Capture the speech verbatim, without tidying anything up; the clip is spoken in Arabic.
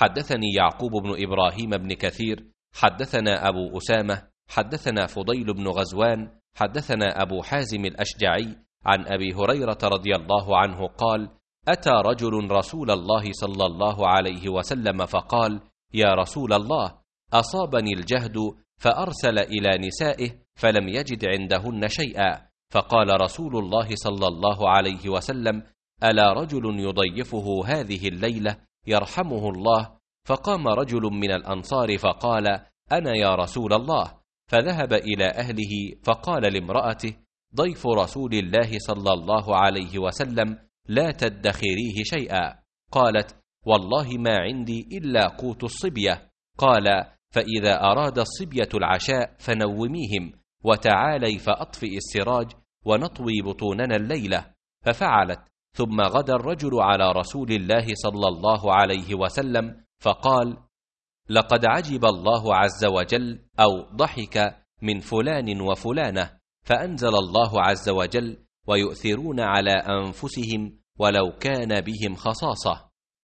حدثني يعقوب بن إبراهيم بن كثير حدثنا أبو أسامة حدثنا فضيل بن غزوان حدثنا أبو حازم الأشجعي عن أبي هريرة رضي الله عنه قال: أتى رجل رسول الله صلى الله عليه وسلم فقال: يا رسول الله، أصابني الجهد فأرسل إلى نسائه فلم يجد عندهن شيئا، فقال رسول الله صلى الله عليه وسلم: ألا رجل يضيفه هذه الليلة يرحمه الله؟ فقام رجل من الأنصار فقال: أنا يا رسول الله. فذهب إلى أهله فقال لامرأته: ضيف رسول الله صلى الله عليه وسلم لا تدخريه شيئا. قالت: والله ما عندي إلا قوت الصبية. قال: فإذا أراد الصبية العشاء فنوميهم، وتعالي فأطفئ السراج ونطوي بطوننا الليلة. ففعلت. ثم غدا الرجل على رسول الله صلى الله عليه وسلم فقال: لقد عجب الله عز وجل أو ضحك من فلان وفلانة، فأنزل الله عز وجل: ويؤثرون على أنفسهم ولو كان بهم خصاصة.